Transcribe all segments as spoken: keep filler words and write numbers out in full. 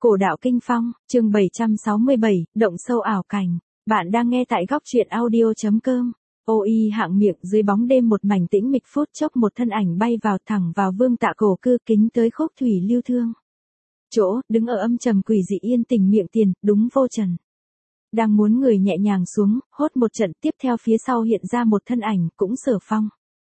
Cổ đạo kinh phong, chương bảy trăm sáu mươi bảy, động sâu ảo cảnh. Bạn đang nghe tại góc truyện audio.com. Ôi hạng miệng dưới bóng đêm một mảnh tĩnh mịch, phút chốc một thân ảnh bay vào thẳng vào Vương Tạ cổ cư, kính tới khúc thủy lưu thương. Chỗ, đứng ở âm trầm quỷ dị yên tình miệng tiền, đúng Vô Trần. Đang muốn người nhẹ nhàng xuống, hốt một trận, tiếp theo phía sau hiện ra một thân ảnh, cũng Sở Phong.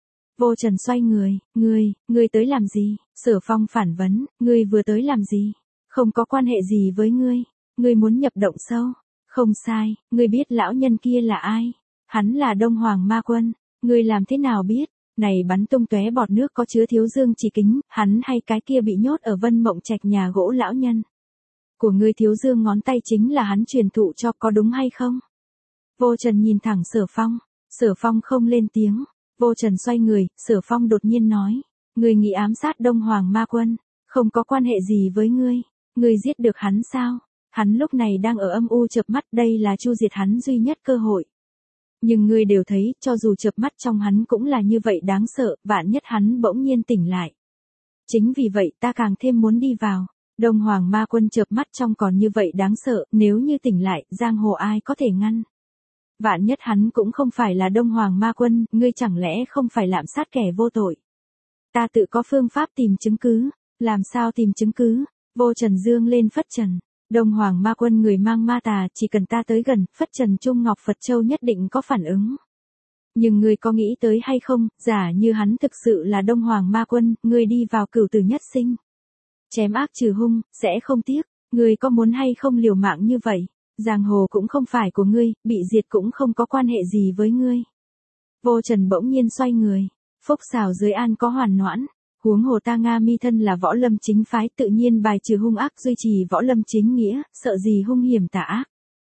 Vô Trần xoay người, ngươi, ngươi tới làm gì? Sở Phong phản vấn, ngươi vừa tới làm gì? Không có quan hệ gì với ngươi, ngươi muốn nhập động sâu. Không sai, ngươi biết lão nhân kia là ai? Hắn là Đông Hoàng Ma Quân, ngươi làm thế nào biết? Này bắn tung tóe bọt nước có chứa Thiếu Dương Chỉ Kính, hắn hay cái kia bị nhốt ở Vân Mộng Trạch nhà gỗ lão nhân. Của ngươi Thiếu Dương ngón tay chính là hắn truyền thụ cho, có đúng hay không? Vô Trần nhìn thẳng Sở Phong, Sở Phong không lên tiếng. Vô Trần xoay người, Sở Phong đột nhiên nói, ngươi nghĩ ám sát Đông Hoàng Ma Quân, không có quan hệ gì với ngươi, ngươi giết được hắn sao? Hắn lúc này đang ở âm u chợp mắt, đây là chu diệt hắn duy nhất cơ hội. Nhưng ngươi đều thấy, cho dù chợp mắt trong hắn cũng là như vậy đáng sợ, vạn nhất hắn bỗng nhiên tỉnh lại. Chính vì vậy ta càng thêm muốn đi vào. Đông Hoàng Ma Quân chợp mắt trong còn như vậy đáng sợ, nếu như tỉnh lại, giang hồ ai có thể ngăn? Vạn nhất hắn cũng không phải là Đông Hoàng Ma Quân, ngươi chẳng lẽ không phải lạm sát kẻ vô tội? Ta tự có phương pháp tìm chứng cứ. Làm sao tìm chứng cứ? Vô Trần dương lên phất trần. Đông Hoàng Ma Quân người mang ma tà, chỉ cần ta tới gần, phất trần Trung Ngọc Phật Châu nhất định có phản ứng. Nhưng ngươi có nghĩ tới hay không, giả như hắn thực sự là Đông Hoàng Ma Quân, ngươi đi vào cửu tử nhất sinh. Chém ác trừ hung, sẽ không tiếc. Ngươi có muốn hay không liều mạng như vậy? Giang hồ cũng không phải của ngươi, bị diệt cũng không có quan hệ gì với ngươi. Vô Trần bỗng nhiên xoay người. Phúc xào dưới an có hoàn noãn. Huống hồ ta Nga mi thân là võ lâm chính phái, tự nhiên bài trừ hung ác, duy trì võ lâm chính nghĩa, sợ gì hung hiểm tà ác.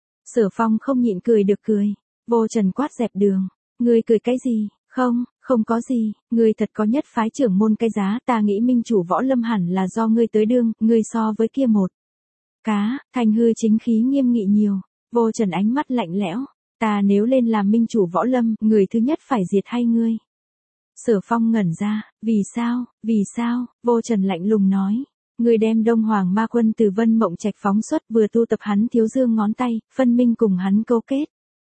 Sở Phong không nhịn cười được cười. Vô Trần quát dẹp đường. Ngươi cười cái gì? Không, không có gì, ngươi thật có nhất phái trưởng môn cái giá, ta nghĩ minh chủ võ lâm hẳn là do ngươi tới đương, ngươi so với kia một cá, thành hư chính khí nghiêm nghị nhiều. Vô Trần ánh mắt lạnh lẽo, ta nếu lên làm minh chủ võ lâm, người thứ nhất phải diệt hay ngươi? Sở Phong ngẩn ra, vì sao, vì sao? Vô Trần lạnh lùng nói, ngươi đem Đông Hoàng Ma Quân từ Vân Mộng Trạch phóng xuất, vừa tu tập hắn Thiếu Dương ngón tay, phân minh cùng hắn câu kết.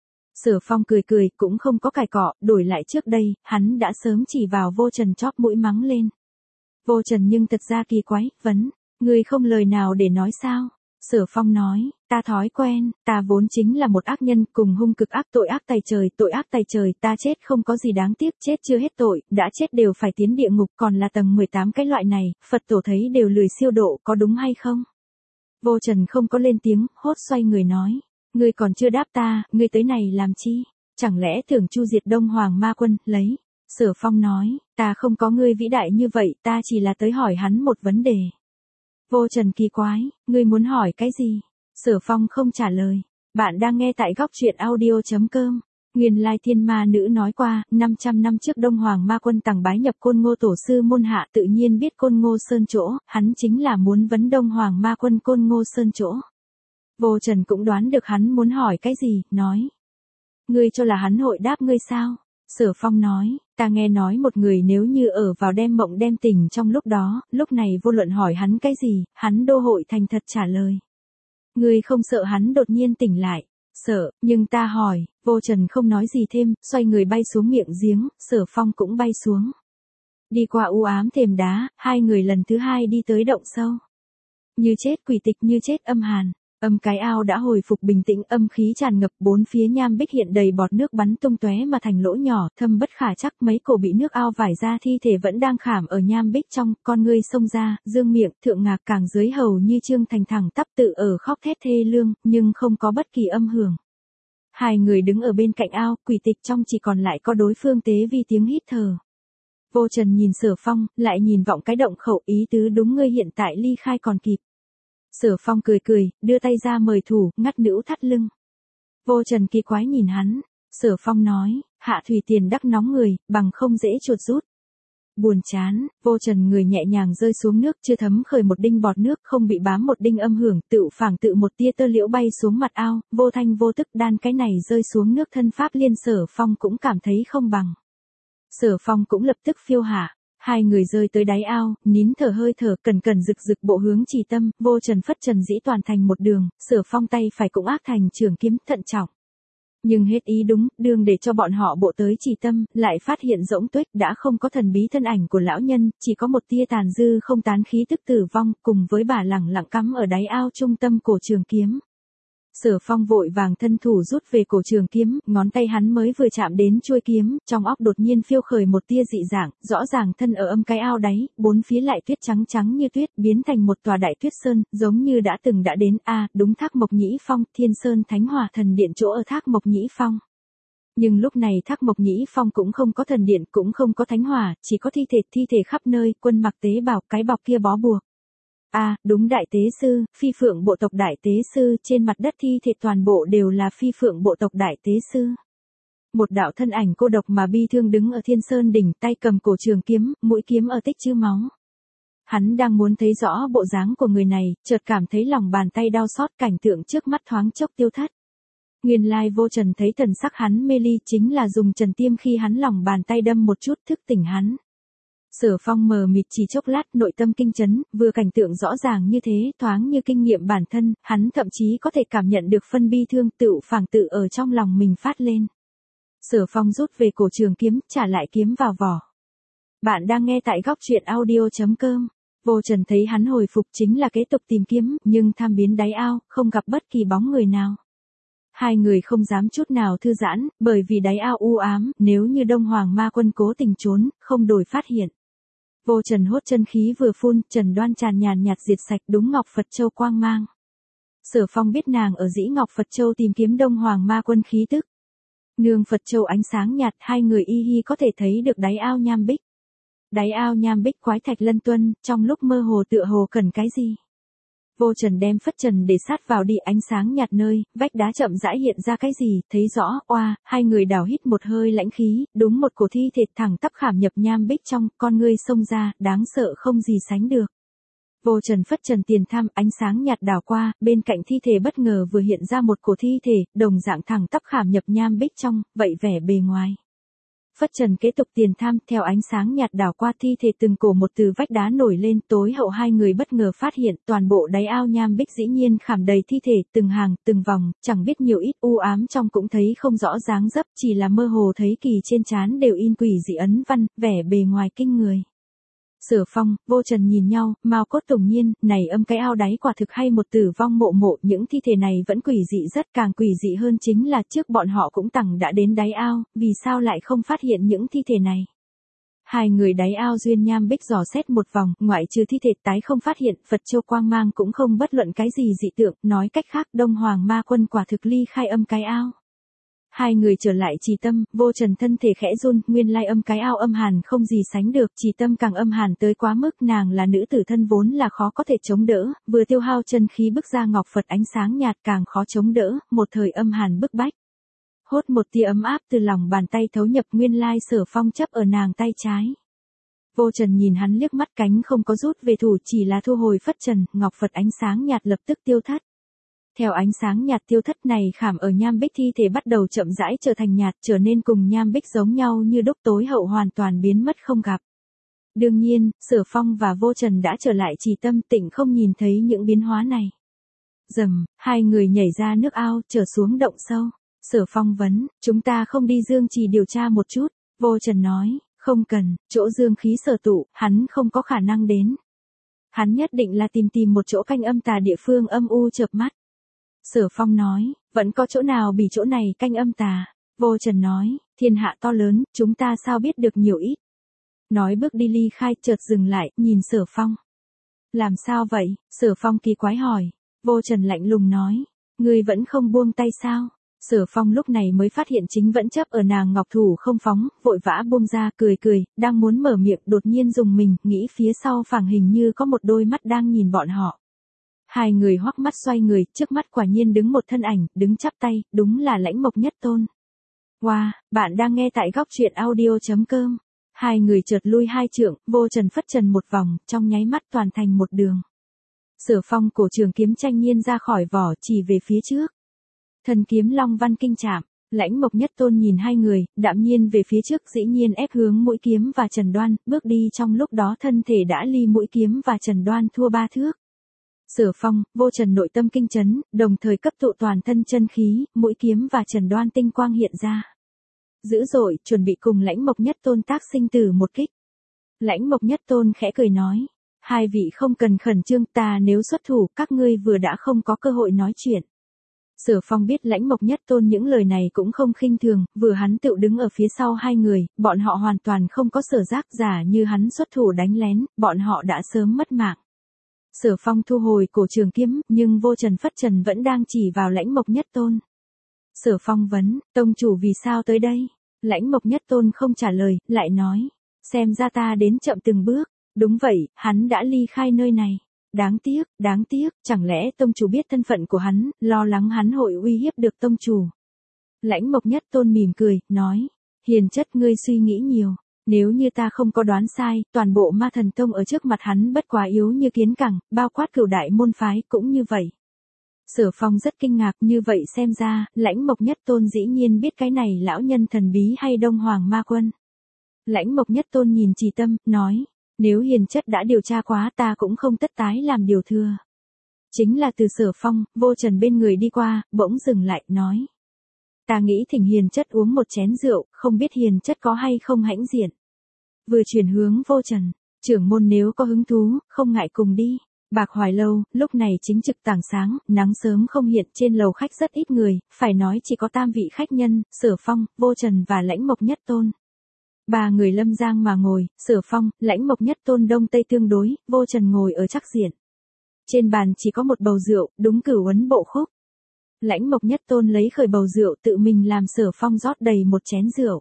Sở Phong cười cười, cũng không có cãi cọ, đổi lại trước đây, hắn đã sớm chỉ vào Vô Trần chóp mũi mắng lên. Vô Trần nhưng thật ra kỳ quái, vấn, ngươi không lời nào để nói sao? Sở Phong nói, ta thói quen, ta vốn chính là một ác nhân, cùng hung cực ác, tội ác tày trời, tội ác tày trời, ta chết không có gì đáng tiếc, chết chưa hết tội, đã chết đều phải tiến địa ngục, còn là tầng mười tám cái loại này, Phật tổ thấy đều lười siêu độ, có đúng hay không? Vô Trần không có lên tiếng, hốt xoay người nói, ngươi còn chưa đáp ta, ngươi tới này làm chi? Chẳng lẽ tưởng chu diệt Đông Hoàng Ma Quân, lấy? Sở Phong nói, ta không có ngươi vĩ đại như vậy, ta chỉ là tới hỏi hắn một vấn đề. Vô Trần kỳ quái, ngươi muốn hỏi cái gì? Sở Phong không trả lời. Bạn đang nghe tại góc truyện audio.com. Nguyên lai thiên ma nữ nói qua, năm trăm năm trước Đông Hoàng Ma Quân tàng bái nhập Côn Ngô tổ sư môn hạ, tự nhiên biết Côn Ngô Sơn chỗ, hắn chính là muốn vấn Đông Hoàng Ma Quân Côn Ngô Sơn chỗ. Vô Trần cũng đoán được hắn muốn hỏi cái gì, nói. Ngươi cho là hắn hội đáp ngươi sao? Sở Phong nói, ta nghe nói một người nếu như ở vào đêm mộng đêm tỉnh trong lúc đó, lúc này vô luận hỏi hắn cái gì, hắn đô hội thành thật trả lời. Ngươi không sợ hắn đột nhiên tỉnh lại? Sợ, nhưng ta hỏi. Vô Trần không nói gì thêm, xoay người bay xuống miệng giếng, Sở Phong cũng bay xuống. Đi qua u ám thềm đá, hai người lần thứ hai đi tới động sâu. Như chết quỷ tịch, như chết âm hàn. Âm cái ao đã hồi phục bình tĩnh, âm khí tràn ngập, bốn phía nham bích hiện đầy bọt nước bắn tung tóe mà thành lỗ nhỏ, thâm bất khả chắc, mấy cổ bị nước ao vải ra thi thể vẫn đang khảm ở nham bích trong, con ngươi xông ra, dương miệng, thượng ngạc càng dưới hầu như trương thành thẳng tắp tự ở khóc thét thê lương, nhưng không có bất kỳ âm hưởng. Hai người đứng ở bên cạnh ao, quỷ tịch trong chỉ còn lại có đối phương tế vi tiếng hít thở. Vô Trần nhìn Sở Phong, lại nhìn vọng cái động khẩu, ý tứ đúng ngươi hiện tại ly khai còn kịp. Sở Phong cười cười, đưa tay ra mời thủ, ngắt nữ thắt lưng. Vô Trần kỳ quái nhìn hắn. Sở Phong nói, hạ thủy tiền đắc nóng người, bằng không dễ chuột rút. Buồn chán, Vô Trần người nhẹ nhàng rơi xuống nước, chưa thấm khởi một đinh bọt nước, không bị bám một đinh âm hưởng, tự phảng tự một tia tơ liễu bay xuống mặt ao, vô thanh vô tức đan cái này rơi xuống nước thân pháp liên. Sở Phong cũng cảm thấy không bằng. Sở Phong cũng lập tức phiêu hạ. Hai người rơi tới đáy ao, nín thở hơi thở, cẩn cẩn rực rực bộ hướng Trì Tâm, vô trần phất trần dĩ toàn thành một đường, Sở Phong tay phải cũng ác thành trường kiếm, thận trọng. Nhưng hết ý đúng, đường để cho bọn họ bộ tới Trì Tâm, lại phát hiện rỗng tuếch đã không có thần bí thân ảnh của lão nhân, chỉ có một tia tàn dư không tán khí tức tử vong, cùng với bà lẳng lặng cắm ở đáy ao trung tâm cổ trường kiếm. Sở Phong vội vàng thân thủ rút về cổ trường kiếm, ngón tay hắn mới vừa chạm đến chuôi kiếm, trong óc đột nhiên phiêu khởi một tia dị dạng, rõ ràng thân ở âm cái ao đáy, bốn phía lại tuyết trắng trắng như tuyết, biến thành một tòa đại tuyết sơn, giống như đã từng đã đến, a, à, đúng Thác Mộc Nhĩ Phong, Thiên Sơn Thánh Hỏa Thần Điện chỗ ở Thác Mộc Nhĩ Phong. Nhưng lúc này Thác Mộc Nhĩ Phong cũng không có thần điện, cũng không có thánh hỏa, chỉ có thi thể, thi thể khắp nơi, quân mặc tế bào, cái bọc kia bó buộc. A, à, đúng đại tế sư, phi phượng bộ tộc đại tế sư, trên mặt đất thi thể toàn bộ đều là phi phượng bộ tộc đại tế sư. Một đạo thân ảnh cô độc mà bi thương đứng ở Thiên Sơn đỉnh, tay cầm cổ trường kiếm, mũi kiếm ở tích chữ máu. Hắn đang muốn thấy rõ bộ dáng của người này, chợt cảm thấy lòng bàn tay đau xót, cảnh tượng trước mắt thoáng chốc tiêu thất. Nguyên lai vô trần thấy thần sắc hắn mê ly, chính là dùng trần tiêm khi hắn lòng bàn tay đâm một chút thức tỉnh hắn. Sở Phong mờ mịt chỉ chốc lát, nội tâm kinh chấn, vừa cảnh tượng rõ ràng như thế, thoáng như kinh nghiệm bản thân, hắn thậm chí có thể cảm nhận được phân bi thương tựu phảng tự ở trong lòng mình phát lên. Sở Phong rút về cổ trường kiếm, trả lại kiếm vào vỏ. Bạn đang nghe tại góc truyện audio chấm com. Vô Trần thấy hắn hồi phục chính là kế tục tìm kiếm, nhưng tham biến đáy ao, không gặp bất kỳ bóng người nào. Hai người không dám chút nào thư giãn, bởi vì đáy ao u ám, nếu như Đông Hoàng Ma Quân cố tình trốn, không đổi phát hiện. Vô Trần hốt chân khí vừa phun, trần đoan tràn nhàn nhạt diệt sạch, đúng Ngọc Phật Châu quang mang. Sở Phong biết nàng ở dĩ Ngọc Phật Châu tìm kiếm Đông Hoàng Ma Quân khí tức. Nương Phật Châu ánh sáng nhạt, hai người y hi có thể thấy được đáy ao nham bích. Đáy ao nham bích quái thạch lân tuân, trong lúc mơ hồ tựa hồ cần cái gì. Vô Trần đem phất trần để sát vào đi, ánh sáng nhạt nơi, vách đá chậm rãi hiện ra cái gì, thấy rõ, oa, hai người đào hít một hơi lãnh khí, đúng một cổ thi thể thẳng tắp khảm nhập nham bích trong, con ngươi xông ra, đáng sợ không gì sánh được. Vô Trần phất trần tiền tham, ánh sáng nhạt đảo qua, bên cạnh thi thể bất ngờ vừa hiện ra một cổ thi thể, đồng dạng thẳng tắp khảm nhập nham bích trong, vậy vẻ bề ngoài. Phất trần kế tục tiền tham, theo ánh sáng nhạt đảo qua thi thể từng cổ một từ vách đá nổi lên, tối hậu hai người bất ngờ phát hiện toàn bộ đáy ao nham bích dĩ nhiên khảm đầy thi thể, từng hàng, từng vòng, chẳng biết nhiều ít, u ám trong cũng thấy không rõ dáng dấp, chỉ là mơ hồ thấy kỳ trên trán đều in quỷ dị ấn văn, vẻ bề ngoài kinh người. Sở Phong, Vô Trần nhìn nhau, Mao Cốt Tùng Nhiên, này âm cái ao đáy quả thực hay một tử vong mộ mộ, những thi thể này vẫn quỷ dị rất, càng quỷ dị hơn chính là trước bọn họ cũng tằng đã đến đáy ao, vì sao lại không phát hiện những thi thể này. Hai người đáy ao duyên nham bích dò xét một vòng, ngoại trừ thi thể tái không phát hiện, Phật Châu quang mang cũng không bất luận cái gì dị tượng, nói cách khác Đông Hoàng Ma Quân quả thực ly khai âm cái ao. Hai người trở lại Trì Tâm, Vô Trần thân thể khẽ run, nguyên lai âm cái ao âm hàn không gì sánh được, Trì Tâm càng âm hàn tới quá mức, nàng là nữ tử thân vốn là khó có thể chống đỡ, vừa tiêu hao chân khí bức ra Ngọc Phật ánh sáng nhạt càng khó chống đỡ, một thời âm hàn bức bách. Hốt một tia ấm áp từ lòng bàn tay thấu nhập, nguyên lai Sở Phong chấp ở nàng tay trái. Vô Trần nhìn hắn liếc mắt, cánh không có rút về thủ, chỉ là thu hồi phất trần, Ngọc Phật ánh sáng nhạt lập tức tiêu thất. Theo ánh sáng nhạt tiêu thất này, khảm ở nham bích thi thể bắt đầu chậm rãi trở thành nhạt, trở nên cùng nham bích giống nhau như đúc, tối hậu hoàn toàn biến mất không gặp. Đương nhiên, Sở Phong và Vô Trần đã trở lại Trì Tâm, tịnh không nhìn thấy những biến hóa này. Rầm, hai người nhảy ra nước ao, trở xuống động sâu. Sở Phong vấn, chúng ta không đi Dương Trì điều tra một chút. Vô Trần nói, không cần, chỗ dương khí sở tụ, hắn không có khả năng đến. Hắn nhất định là tìm tìm một chỗ canh âm tà địa phương âm u chợp mắt. Sở Phong nói, vẫn có chỗ nào bị chỗ này canh âm tà. Vô Trần nói, thiên hạ to lớn, chúng ta sao biết được nhiều ít. Nói bước đi ly khai, chợt dừng lại, nhìn Sở Phong. Làm sao vậy? Sở Phong kỳ quái hỏi. Vô Trần lạnh lùng nói, ngươi vẫn không buông tay sao? Sở Phong lúc này mới phát hiện chính vẫn chấp ở nàng ngọc thủ không phóng, vội vã buông ra, cười cười, đang muốn mở miệng, đột nhiên dùng mình, nghĩ phía sau phẳng hình như có một đôi mắt đang nhìn bọn họ. Hai người hoắc mắt xoay người, trước mắt quả nhiên đứng một thân ảnh, đứng chắp tay, đúng là Lãnh Mộc Nhất Tôn. Wow, bạn đang nghe tại góc truyện audio chấm com. Hai người chợt lui hai trượng, Vô Trần phất trần một vòng, trong nháy mắt toàn thành một đường. Sở Phong cổ trường kiếm tranh nhiên ra khỏi vỏ, chỉ về phía trước. Thần kiếm long văn kinh chạm, Lãnh Mộc Nhất Tôn nhìn hai người, đạm nhiên về phía trước dĩ nhiên ép hướng Mũi Kiếm và Trần Đoan, bước đi trong lúc đó thân thể đã ly Mũi Kiếm và Trần Đoan thua ba thước. Sở Phong, Vô Trần nội tâm kinh chấn, đồng thời cấp tụ toàn thân chân khí, Mũi Kiếm và Trần Đoan tinh quang hiện ra. Dữ dội, chuẩn bị cùng Lãnh Mộc Nhất Tôn tác sinh tử một kích. Lãnh Mộc Nhất Tôn khẽ cười nói, hai vị không cần khẩn trương, ta nếu xuất thủ các ngươi vừa đã không có cơ hội nói chuyện. Sở Phong biết Lãnh Mộc Nhất Tôn những lời này cũng không khinh thường, vừa hắn tự đứng ở phía sau hai người, bọn họ hoàn toàn không có sở giác, giả như hắn xuất thủ đánh lén, bọn họ đã sớm mất mạng. Sở Phong thu hồi cổ trường kiếm, nhưng Vô Trần phất trần vẫn đang chỉ vào Lãnh Mộc Nhất Tôn. Sở Phong vấn, tông chủ vì sao tới đây? Lãnh Mộc Nhất Tôn không trả lời, lại nói, xem ra ta đến chậm từng bước. Đúng vậy, hắn đã ly khai nơi này. Đáng tiếc, đáng tiếc, chẳng lẽ tông chủ biết thân phận của hắn, lo lắng hắn hội uy hiếp được tông chủ. Lãnh Mộc Nhất Tôn mỉm cười, nói, hiền chất ngươi suy nghĩ nhiều. Nếu như ta không có đoán sai, toàn bộ Ma Thần Tông ở trước mặt hắn bất quá yếu như kiến cẳng, bao quát cửu đại môn phái cũng như vậy. Sở Phong rất kinh ngạc, như vậy xem ra, Lãnh Mộc Nhất Tôn dĩ nhiên biết cái này lão nhân thần bí hay Đông Hoàng Ma Quân. Lãnh Mộc Nhất Tôn nhìn Trì Tâm, nói, nếu hiền chất đã điều tra quá ta cũng không tất tái làm điều thừa. Chính là từ Sở Phong, Vô Trần bên người đi qua, bỗng dừng lại, nói. Ta nghĩ thỉnh hiền chất uống một chén rượu, không biết hiền chất có hay không hãnh diện. Vừa chuyển hướng Vô Trần, trưởng môn nếu có hứng thú, không ngại cùng đi. Bạc Hoài Lâu, lúc này chính trực tảng sáng, nắng sớm không hiện, trên lầu khách rất ít người, phải nói chỉ có tam vị khách nhân, Sở Phong, Vô Trần và Lãnh Mộc Nhất Tôn. Ba người lâm giang mà ngồi, Sở Phong, Lãnh Mộc Nhất Tôn đông tây tương đối, Vô Trần ngồi ở trắc diện. Trên bàn chỉ có một bầu rượu, đúng cửu ấn bộ khúc. Lãnh Mộc Nhất Tôn lấy khởi bầu rượu tự mình làm Sở Phong rót đầy một chén rượu.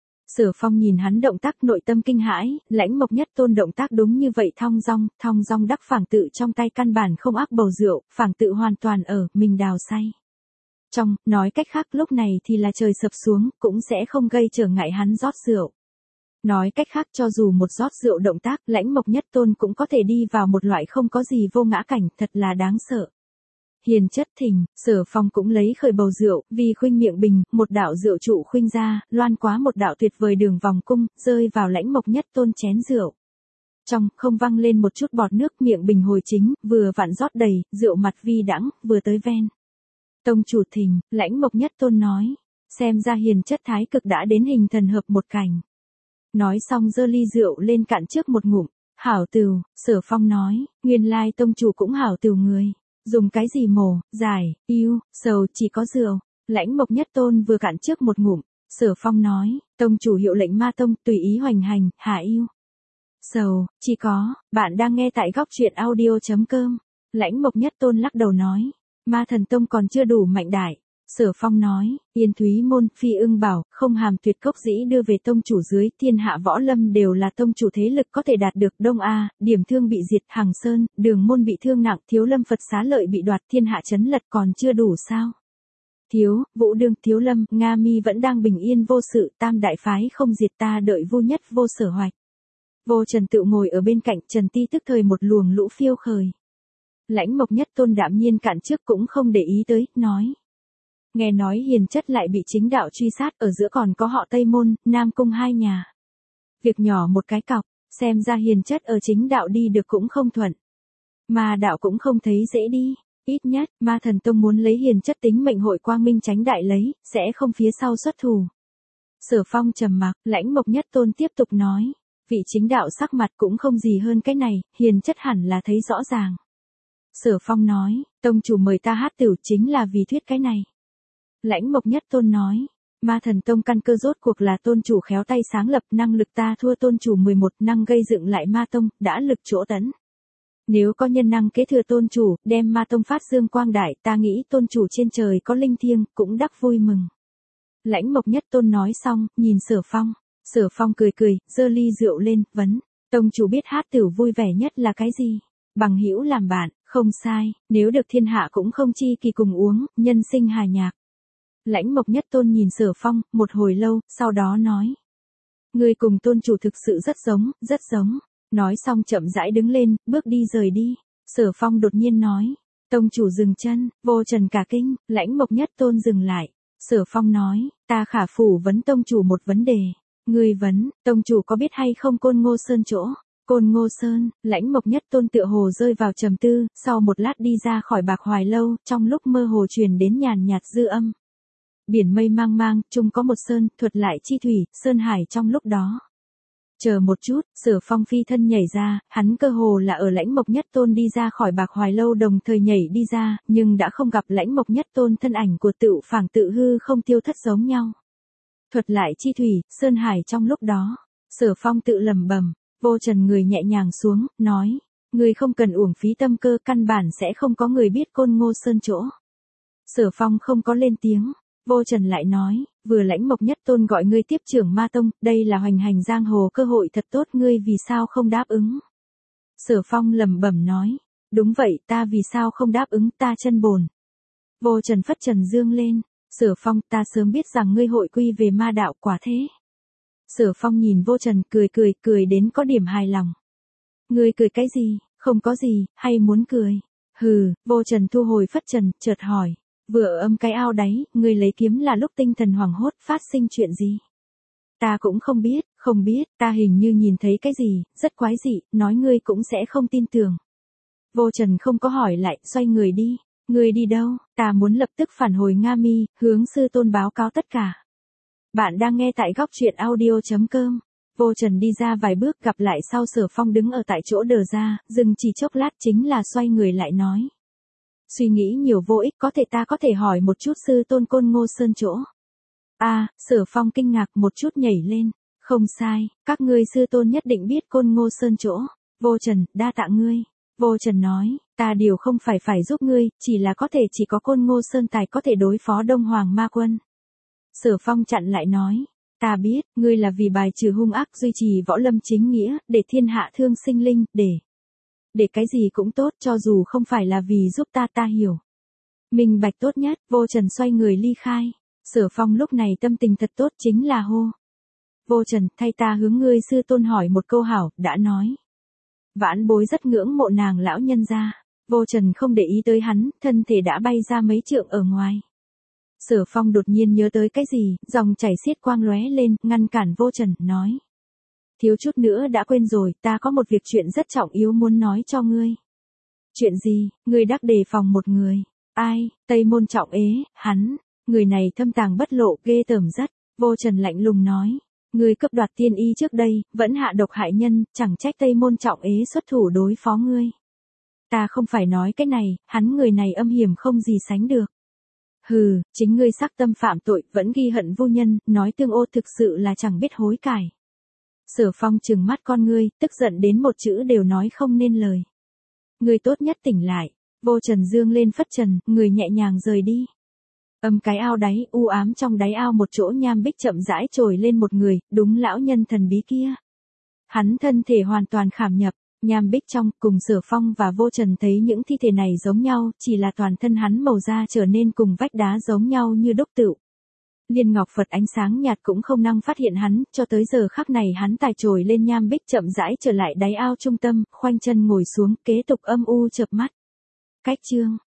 Sở Phong nhìn hắn động tác nội tâm kinh hãi, Lãnh Mộc Nhất Tôn động tác đúng như vậy thong dong, thong dong đắc phảng tự trong tay căn bản không áp bầu rượu, phảng tự hoàn toàn ở, mình đào say. Trong, nói cách khác lúc này thì là trời sập xuống, cũng sẽ không gây trở ngại hắn rót rượu. Nói cách khác cho dù một rót rượu động tác, Lãnh Mộc Nhất Tôn cũng có thể đi vào một loại không có gì vô ngã cảnh, thật là đáng sợ. Hiền chất thỉnh, Sở Phong cũng lấy khởi bầu rượu, vì khuynh miệng bình, một đạo rượu trụ khuynh ra, loan quá một đạo tuyệt vời đường vòng cung, rơi vào Lãnh Mộc Nhất Tôn chén rượu. Trong, không văng lên một chút bọt nước, miệng bình hồi chính, vừa vặn rót đầy, rượu mặt vi đãng, vừa tới ven. Tông chủ thỉnh, Lãnh Mộc Nhất Tôn nói, xem ra hiền chất thái cực đã đến hình thần hợp một cảnh. Nói xong giơ ly rượu lên cạn trước một ngụm, hảo từu, Sở Phong nói, nguyên lai tông chủ cũng hảo từu người. Dùng cái gì mổ, giải, yêu, sầu, chỉ có rượu. Lãnh Mộc Nhất Tôn vừa cạn trước một ngụm, Sở Phong nói, tông chủ hiệu lệnh Ma Tông, tùy ý hoành hành, hạ yêu. Sầu, chỉ có, bạn đang nghe tại góc truyện audio chấm com. Lãnh Mộc Nhất Tôn lắc đầu nói, Ma Thần Tông còn chưa đủ mạnh đại. Sở Phong nói, Yên Thúy Môn, Phi Ưng Bảo, không hàm tuyệt cốc dĩ đưa về tông chủ dưới, thiên hạ võ lâm đều là tông chủ thế lực có thể đạt được. Đông A, Điểm Thương bị diệt, Hằng Sơn, Đường Môn bị thương nặng, Thiếu Lâm Phật Xá Lợi bị đoạt, thiên hạ chấn lật còn chưa đủ sao? Thiếu, Vũ Đương, Thiếu Lâm, Nga Mi vẫn đang bình yên vô sự, tam đại phái không diệt ta đợi vô nhất vô sở hoạch. Vô Trần tự ngồi ở bên cạnh, Trần Ti tức thời một luồng lũ phiêu khởi. Lãnh Mộc Nhất Tôn đạm nhiên cạn trước cũng không để ý tới, nói. Nghe nói hiền chất lại bị chính đạo truy sát, ở giữa còn có họ Tây Môn, Nam Cung hai nhà. Việc nhỏ một cái cọc, xem ra hiền chất ở chính đạo đi được cũng không thuận. Mà đạo cũng không thấy dễ đi, ít nhất, Ma Thần Tông muốn lấy hiền chất tính mệnh hội quang minh tránh đại lấy, sẽ không phía sau xuất thủ. Sở Phong trầm mặc, Lãnh Mộc Nhất Tôn tiếp tục nói, vị chính đạo sắc mặt cũng không gì hơn cái này, hiền chất hẳn là thấy rõ ràng. Sở Phong nói, tông chủ mời ta hát tửu chính là vì thuyết cái này. Lãnh Mộc Nhất Tôn nói, Ma Thần Tông căn cơ rốt cuộc là tôn chủ khéo tay sáng lập, năng lực ta thua tôn chủ mười một, năng gây dựng lại Ma Tông, đã lực chỗ tấn. Nếu có nhân năng kế thừa tôn chủ, đem Ma Tông phát dương quang đại, ta nghĩ tôn chủ trên trời có linh thiêng, cũng đắc vui mừng. Lãnh Mộc Nhất Tôn nói xong, nhìn Sở Phong. Sở Phong cười cười, giơ ly rượu lên, vấn, tông chủ biết hát tửu vui vẻ nhất là cái gì? Bằng hữu làm bạn, không sai, nếu được thiên hạ cũng không chi kỳ cùng uống, nhân sinh hà nhạc. Lãnh Mộc Nhất Tôn nhìn Sở Phong, một hồi lâu, sau đó nói. Người cùng tôn chủ thực sự rất giống, rất giống. Nói xong chậm rãi đứng lên, bước đi rời đi. Sở Phong đột nhiên nói. Tông chủ dừng chân, Vô Trần cả kinh, Lãnh Mộc Nhất Tôn dừng lại. Sở Phong nói, ta khả phủ vấn tông chủ một vấn đề. Ngươi vấn, tông chủ có biết hay không Côn Ngô Sơn chỗ? Côn Ngô Sơn, Lãnh Mộc Nhất Tôn tựa hồ rơi vào trầm tư, sau một lát đi ra khỏi Bạc Hoài lâu, trong lúc mơ hồ truyền đến nhàn nhạt dư âm. Biển mây mang mang, chung có một sơn, thuật lại chi thủy, sơn hải trong lúc đó. Chờ một chút, Sở Phong phi thân nhảy ra, hắn cơ hồ là ở Lãnh Mộc Nhất Tôn đi ra khỏi Bạc Hoài lâu đồng thời nhảy đi ra, nhưng đã không gặp Lãnh Mộc Nhất Tôn thân ảnh của Tựu Phảng tự hư không tiêu thất giống nhau. Thuật lại chi thủy, sơn hải trong lúc đó. Sở Phong tự lẩm bẩm, Vô Trần người nhẹ nhàng xuống, nói, người không cần uổng phí tâm cơ, căn bản sẽ không có người biết Côn Ngô Sơn chỗ. Sở Phong không có lên tiếng. Vô Trần lại nói, vừa Lãnh Mộc Nhất Tôn gọi ngươi tiếp trưởng Ma Tông, đây là hoành hành giang hồ cơ hội thật tốt, ngươi vì sao không đáp ứng? Sở Phong lẩm bẩm nói, đúng vậy, ta vì sao không đáp ứng, ta chân bồn. Vô Trần phất trần dương lên, Sở Phong, ta sớm biết rằng ngươi hội quy về ma đạo, quả thế. Sở Phong nhìn Vô Trần, cười cười, cười đến có điểm hài lòng. Ngươi cười cái gì, không có gì, hay muốn cười? Hừ, Vô Trần thu hồi phất trần, chợt hỏi. Vừa ở âm cái ao đáy, ngươi lấy kiếm là lúc tinh thần hoảng hốt, phát sinh chuyện gì? Ta cũng không biết, không biết, ta hình như nhìn thấy cái gì, rất quái dị, nói ngươi cũng sẽ không tin tưởng. Vô Trần không có hỏi lại, xoay người đi. Ngươi đi đâu? Ta muốn lập tức phản hồi Nga Mi, hướng sư tôn báo cáo tất cả. Bạn đang nghe tại góc truyện audio chấm com. Vô Trần đi ra vài bước, gặp lại sau Sở Phong đứng ở tại chỗ đờ ra, dừng chỉ chốc lát chính là xoay người lại nói. Suy nghĩ nhiều vô ích, có thể ta có thể hỏi một chút sư tôn Côn Ngô Sơn chỗ. A, à, Sở Phong kinh ngạc một chút nhảy lên. Không sai, các ngươi sư tôn nhất định biết Côn Ngô Sơn chỗ. Vô Trần, đa tạ ngươi. Vô Trần nói, ta điều không phải phải giúp ngươi, chỉ là có thể chỉ có Côn Ngô Sơn tài có thể đối phó Đông Hoàng Ma Quân. Sở Phong chặn lại nói, ta biết, ngươi là vì bài trừ hung ác, duy trì võ lâm chính nghĩa, để thiên hạ thương sinh linh, để... Để cái gì cũng tốt, cho dù không phải là vì giúp ta, ta hiểu. Minh bạch tốt nhất. Vô Trần xoay người ly khai. Sở Phong lúc này tâm tình thật tốt, chính là hô. Vô Trần, thay ta hướng ngươi sư tôn hỏi một câu hảo, đã nói. Vãn bối rất ngưỡng mộ nàng lão nhân gia. Vô Trần không để ý tới hắn, thân thể đã bay ra mấy trượng ở ngoài. Sở Phong đột nhiên nhớ tới cái gì, dòng chảy xiết quang lóe lên, ngăn cản Vô Trần, nói. Thiếu chút nữa đã quên rồi, ta có một việc chuyện rất trọng yếu muốn nói cho ngươi. Chuyện gì? Ngươi đắc đề phòng một người. Ai? Tây Môn Trọng Ế, hắn. Người này thâm tàng bất lộ, ghê tởm rất. Vô Trần lạnh lùng nói. Ngươi cướp đoạt tiên y trước đây, vẫn hạ độc hại nhân, chẳng trách Tây Môn Trọng Ế xuất thủ đối phó ngươi. Ta không phải nói cái này, hắn người này âm hiểm không gì sánh được. Hừ, chính ngươi sắc tâm phạm tội, vẫn ghi hận vô nhân, nói tương ô thực sự là chẳng biết hối cải. Sở Phong trừng mắt con ngươi, tức giận đến một chữ đều nói không nên lời. Ngươi tốt nhất tỉnh lại. Vô Trần dương lên phất trần, người nhẹ nhàng rời đi. Âm cái ao đáy, u ám trong đáy ao một chỗ nham bích chậm rãi trồi lên một người, đúng lão nhân thần bí kia. Hắn thân thể hoàn toàn khảm nhập, nham bích trong, cùng Sở Phong và Vô Trần thấy những thi thể này giống nhau, chỉ là toàn thân hắn màu da trở nên cùng vách đá giống nhau như đúc tựu. Liên ngọc Phật ánh sáng nhạt cũng không năng phát hiện hắn, cho tới giờ khắc này hắn tài trồi lên nham bích chậm rãi trở lại đáy ao trung tâm, khoanh chân ngồi xuống, kế tục âm u chợp mắt. Cách chương